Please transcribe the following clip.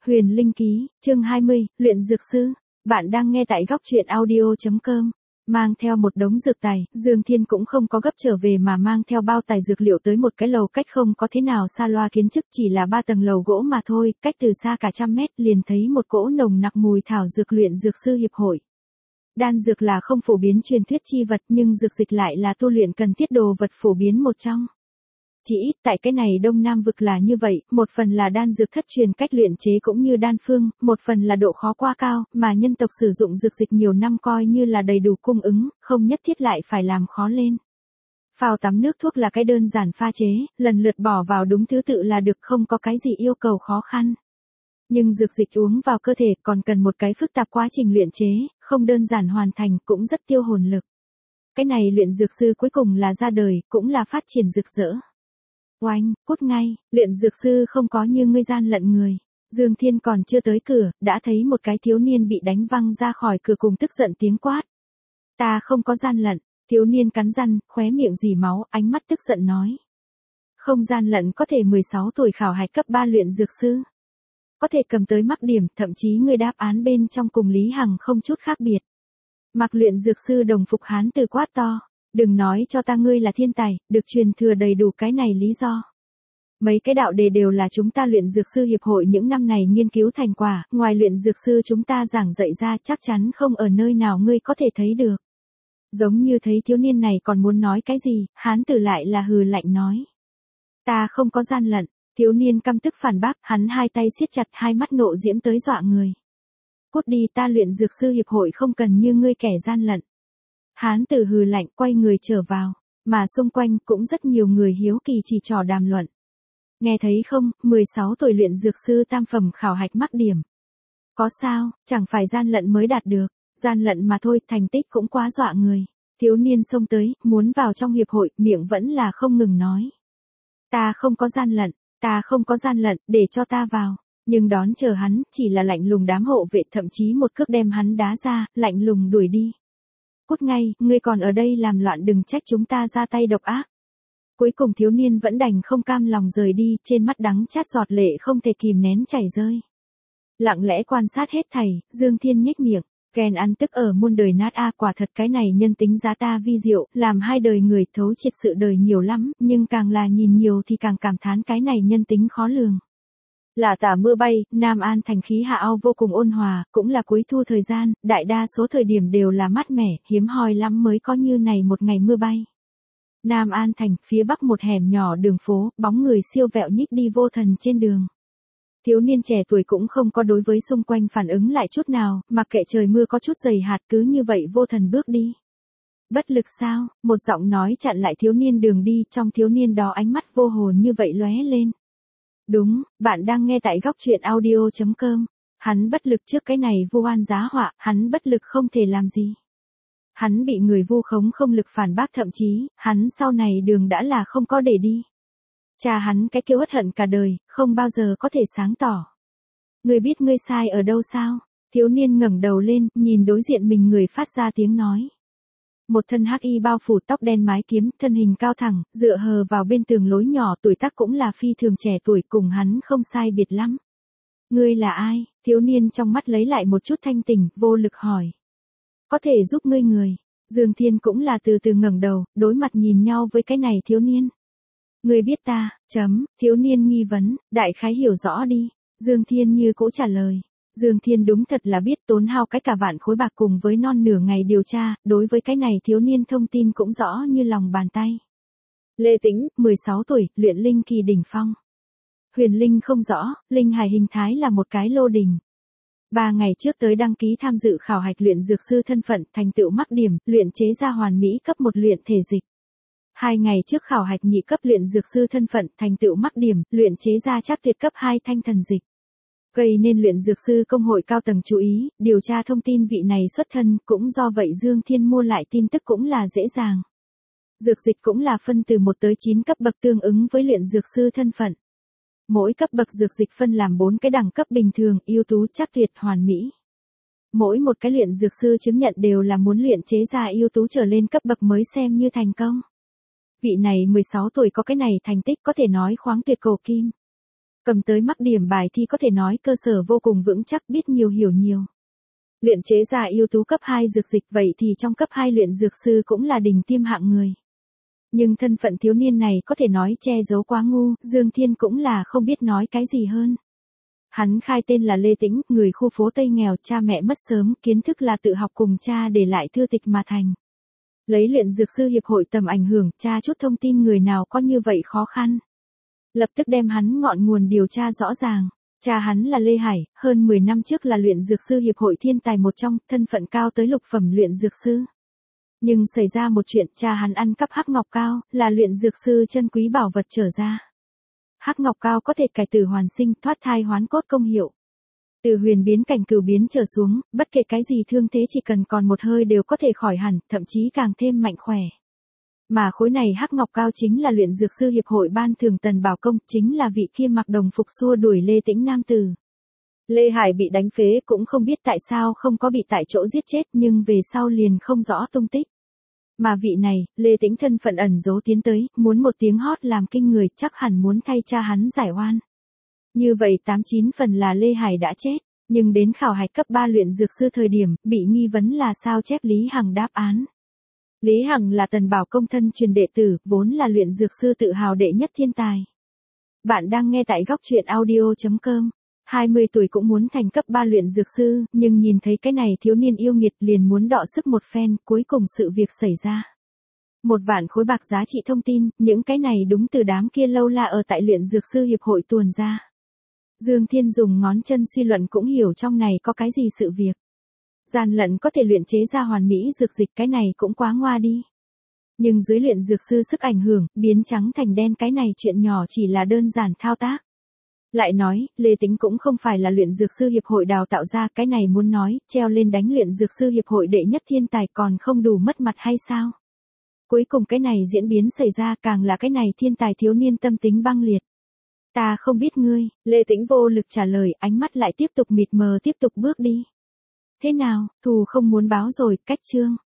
Huyền Linh Ký, chương 20, luyện dược sư. Bạn đang nghe tại góc truyện audio.com. Mang theo một đống dược tài, Dương Thiên cũng không có gấp trở về mà mang theo bao tài dược liệu tới một cái lầu cách không có thế nào xa loa kiến chức, chỉ là 3 tầng lầu gỗ mà thôi, cách từ xa cả trăm mét liền thấy một cỗ nồng nặc mùi thảo dược luyện dược sư hiệp hội. Đan dược là không phổ biến truyền thuyết chi vật nhưng dược dịch lại là tu luyện cần thiết đồ vật phổ biến một trong. Chỉ ít tại cái này Đông Nam vực là như vậy, một phần là đan dược thất truyền cách luyện chế cũng như đan phương, một phần là độ khó quá cao, mà nhân tộc sử dụng dược dịch nhiều năm coi như là đầy đủ cung ứng, không nhất thiết lại phải làm khó lên. Phao tắm nước thuốc là cái đơn giản pha chế, lần lượt bỏ vào đúng thứ tự là được, không có cái gì yêu cầu khó khăn. Nhưng dược dịch uống vào cơ thể còn cần một cái phức tạp quá trình luyện chế, không đơn giản hoàn thành cũng rất tiêu hồn lực. Cái này luyện dược sư cuối cùng là ra đời, cũng là phát triển rực rỡ. Oanh, cút ngay, luyện dược sư không có như ngươi gian lận người. Dương Thiên còn chưa tới cửa, đã thấy một cái thiếu niên bị đánh văng ra khỏi cửa cùng tức giận tiếng quát. Ta không có gian lận, thiếu niên cắn răng, khóe miệng rỉ máu, ánh mắt tức giận nói. Không gian lận có thể 16 tuổi khảo hạch cấp 3 luyện dược sư. Có thể cầm tới mắc điểm, thậm chí người đáp án bên trong cùng Lý Hằng không chút khác biệt. Mặc luyện dược sư đồng phục hán từ quát to. Đừng nói cho ta ngươi là thiên tài, được truyền thừa đầy đủ cái này lý do. Mấy cái đạo đề đều là chúng ta luyện dược sư hiệp hội những năm này nghiên cứu thành quả, ngoài luyện dược sư chúng ta giảng dạy ra chắc chắn không ở nơi nào ngươi có thể thấy được. Giống như thấy thiếu niên này còn muốn nói cái gì, hán tử lại là hừ lạnh nói. Ta không có gian lận, thiếu niên căm tức phản bác, hắn hai tay siết chặt, hai mắt nộ diễm tới dọa người. Cút đi, ta luyện dược sư hiệp hội không cần như ngươi kẻ gian lận. Hán tử hừ lạnh quay người trở vào, mà xung quanh cũng rất nhiều người hiếu kỳ chỉ trò đàm luận. Nghe thấy không, 16 tuổi luyện dược sư tam phẩm khảo hạch mắc điểm. Có sao, chẳng phải gian lận mới đạt được, gian lận mà thôi, thành tích cũng quá dọa người. Thiếu niên xông tới, muốn vào trong hiệp hội, miệng vẫn là không ngừng nói. Ta không có gian lận, ta không có gian lận, để cho ta vào. Nhưng đón chờ hắn, chỉ là lạnh lùng đám hộ vệ, thậm chí một cước đem hắn đá ra, lạnh lùng đuổi đi. Cút ngay, ngươi còn ở đây làm loạn đừng trách chúng ta ra tay độc ác. Cuối cùng thiếu niên vẫn đành không cam lòng rời đi, trên mắt đắng chát giọt lệ không thể kìm nén chảy rơi. Lặng lẽ quan sát hết thảy, Dương Thiên nhếch miệng, ghen ăn tức ở muôn đời nát a, quả thật cái này nhân tính giá ta vi diệu, làm hai đời người thấu triệt sự đời nhiều lắm, nhưng càng là nhìn nhiều thì càng cảm thán cái này nhân tính khó lường. Lạ tả mưa bay, Nam An thành khí hạ ao vô cùng ôn hòa, cũng là cuối thu thời gian, đại đa số thời điểm đều là mát mẻ, hiếm hoi lắm mới có như này một ngày mưa bay. Nam An thành, phía bắc một hẻm nhỏ đường phố, bóng người siêu vẹo nhích đi vô thần trên đường. Thiếu niên trẻ tuổi cũng không có đối với xung quanh phản ứng lại chút nào, mặc kệ trời mưa có chút dày hạt cứ như vậy vô thần bước đi. Bất lực sao, một giọng nói chặn lại thiếu niên đường đi, trong thiếu niên đó ánh mắt vô hồn như vậy lóe lên. Đúng, bạn đang nghe tại góc truyện audio.com. Hắn bất lực trước cái này vu oan giá họa, hắn bất lực không thể làm gì. Hắn bị người vu khống không lực phản bác, thậm chí, hắn sau này đường đã là không có để đi. Cha hắn cái kêu uất hận cả đời, không bao giờ có thể sáng tỏ. Ngươi biết ngươi sai ở đâu sao? Thiếu niên ngẩng đầu lên, nhìn đối diện mình người phát ra tiếng nói. Một thân hắc y bao phủ, tóc đen mái kiếm, thân hình cao thẳng, dựa hờ vào bên tường lối nhỏ, tuổi tác cũng là phi thường trẻ tuổi, cùng hắn không sai biệt lắm. Ngươi là ai? Thiếu niên trong mắt lấy lại một chút thanh tỉnh, vô lực hỏi. Có thể giúp ngươi người. Dương Thiên cũng là từ từ ngẩng đầu, đối mặt nhìn nhau với cái này thiếu niên. Ngươi biết ta, thiếu niên nghi vấn, đại khái hiểu rõ đi. Dương Thiên như cũ trả lời. Dương Thiên đúng thật là biết tốn hao cái cả vạn khối bạc cùng với non nửa ngày điều tra, đối với cái này thiếu niên thông tin cũng rõ như lòng bàn tay. Lê Tĩnh, 16 tuổi, luyện linh kỳ đỉnh phong. Huyền Linh không rõ, linh hài hình thái là một cái lô đình. 3 ngày trước tới đăng ký tham dự khảo hạch luyện dược sư thân phận, thành tựu mắc điểm, luyện chế ra hoàn mỹ cấp 1 luyện thể dịch. 2 ngày trước khảo hạch nhị cấp luyện dược sư thân phận, thành tựu mắc điểm, luyện chế ra chắc tuyệt cấp 2 thanh thần dịch. Gây nên luyện dược sư công hội cao tầng chú ý, điều tra thông tin vị này xuất thân, cũng do vậy Dương Thiên mua lại tin tức cũng là dễ dàng. Dược dịch cũng là phân từ 1 tới 9 cấp bậc tương ứng với luyện dược sư thân phận. Mỗi cấp bậc dược dịch phân làm 4 cái đẳng cấp bình thường, ưu tú, chắc tuyệt, hoàn mỹ. Mỗi một cái luyện dược sư chứng nhận đều là muốn luyện chế ra ưu tú trở lên cấp bậc mới xem như thành công. Vị này 16 tuổi có cái này thành tích có thể nói khoáng tuyệt cổ kim. Cầm tới mắc điểm bài thi có thể nói cơ sở vô cùng vững chắc, biết nhiều hiểu nhiều. Luyện chế ra ưu tú cấp 2 dược dịch, vậy thì trong cấp 2 luyện dược sư cũng là đỉnh tiêm hạng người. Nhưng thân phận thiếu niên này có thể nói che giấu quá ngu, Dương Thiên cũng là không biết nói cái gì hơn. Hắn khai tên là Lê Tĩnh, người khu phố Tây nghèo, cha mẹ mất sớm, kiến thức là tự học cùng cha để lại thư tịch mà thành. Lấy luyện dược sư hiệp hội tầm ảnh hưởng, tra chút thông tin người nào có như vậy khó khăn. Lập tức đem hắn ngọn nguồn điều tra rõ ràng. Cha hắn là Lê Hải, hơn 10 năm trước là luyện dược sư hiệp hội thiên tài một trong, thân phận cao tới lục phẩm luyện dược sư. Nhưng xảy ra một chuyện, cha hắn ăn cắp hắc ngọc cao, là luyện dược sư chân quý bảo vật trở ra. Hắc ngọc cao có thể cải tử hoàn sinh, thoát thai hoán cốt công hiệu. Từ huyền biến cảnh cửu biến trở xuống, bất kể cái gì thương thế chỉ cần còn một hơi đều có thể khỏi hẳn, thậm chí càng thêm mạnh khỏe. Mà khối này hắc ngọc cao chính là luyện dược sư hiệp hội ban thưởng Tần Bảo Công, chính là vị kia mặc đồng phục xua đuổi Lê Tĩnh nam tử. Lê Hải bị đánh phế cũng không biết tại sao không có bị tại chỗ giết chết, nhưng về sau liền không rõ tung tích. Mà vị này, Lê Tĩnh thân phận ẩn giấu tiến tới, muốn một tiếng hót làm kinh người, chắc hẳn muốn thay cha hắn giải oan. Như vậy 89 phần là Lê Hải đã chết, nhưng đến khảo hạch cấp 3 luyện dược sư thời điểm, bị nghi vấn là sao chép Lý Hằng đáp án. Lý Hằng là Tần Bảo Công thân truyền đệ tử, vốn là luyện dược sư tự hào đệ nhất thiên tài. Bạn đang nghe tại góc truyện audio.com. 20 tuổi cũng muốn thành cấp 3 luyện dược sư, nhưng nhìn thấy cái này thiếu niên yêu nghiệt liền muốn đọ sức một phen, cuối cùng sự việc xảy ra. 1 vạn khối bạc giá trị thông tin, những cái này đúng từ đám kia lâu la ở tại luyện dược sư hiệp hội tuồn ra. Dương Thiên dùng ngón chân suy luận cũng hiểu trong này có cái gì sự việc. Gian lận có thể luyện chế ra hoàn mỹ dược dịch, cái này cũng quá ngoa đi. Nhưng dưới luyện dược sư sức ảnh hưởng, biến trắng thành đen cái này chuyện nhỏ chỉ là đơn giản thao tác. Lại nói, Lê Tĩnh cũng không phải là luyện dược sư hiệp hội đào tạo ra, cái này muốn nói, treo lên đánh luyện dược sư hiệp hội đệ nhất thiên tài còn không đủ mất mặt hay sao? Cuối cùng cái này diễn biến xảy ra càng là cái này thiên tài thiếu niên tâm tính băng liệt. Ta không biết ngươi, Lê Tĩnh vô lực trả lời, ánh mắt lại tiếp tục mịt mờ tiếp tục bước đi. Thế nào, thù không muốn báo rồi, cách chương.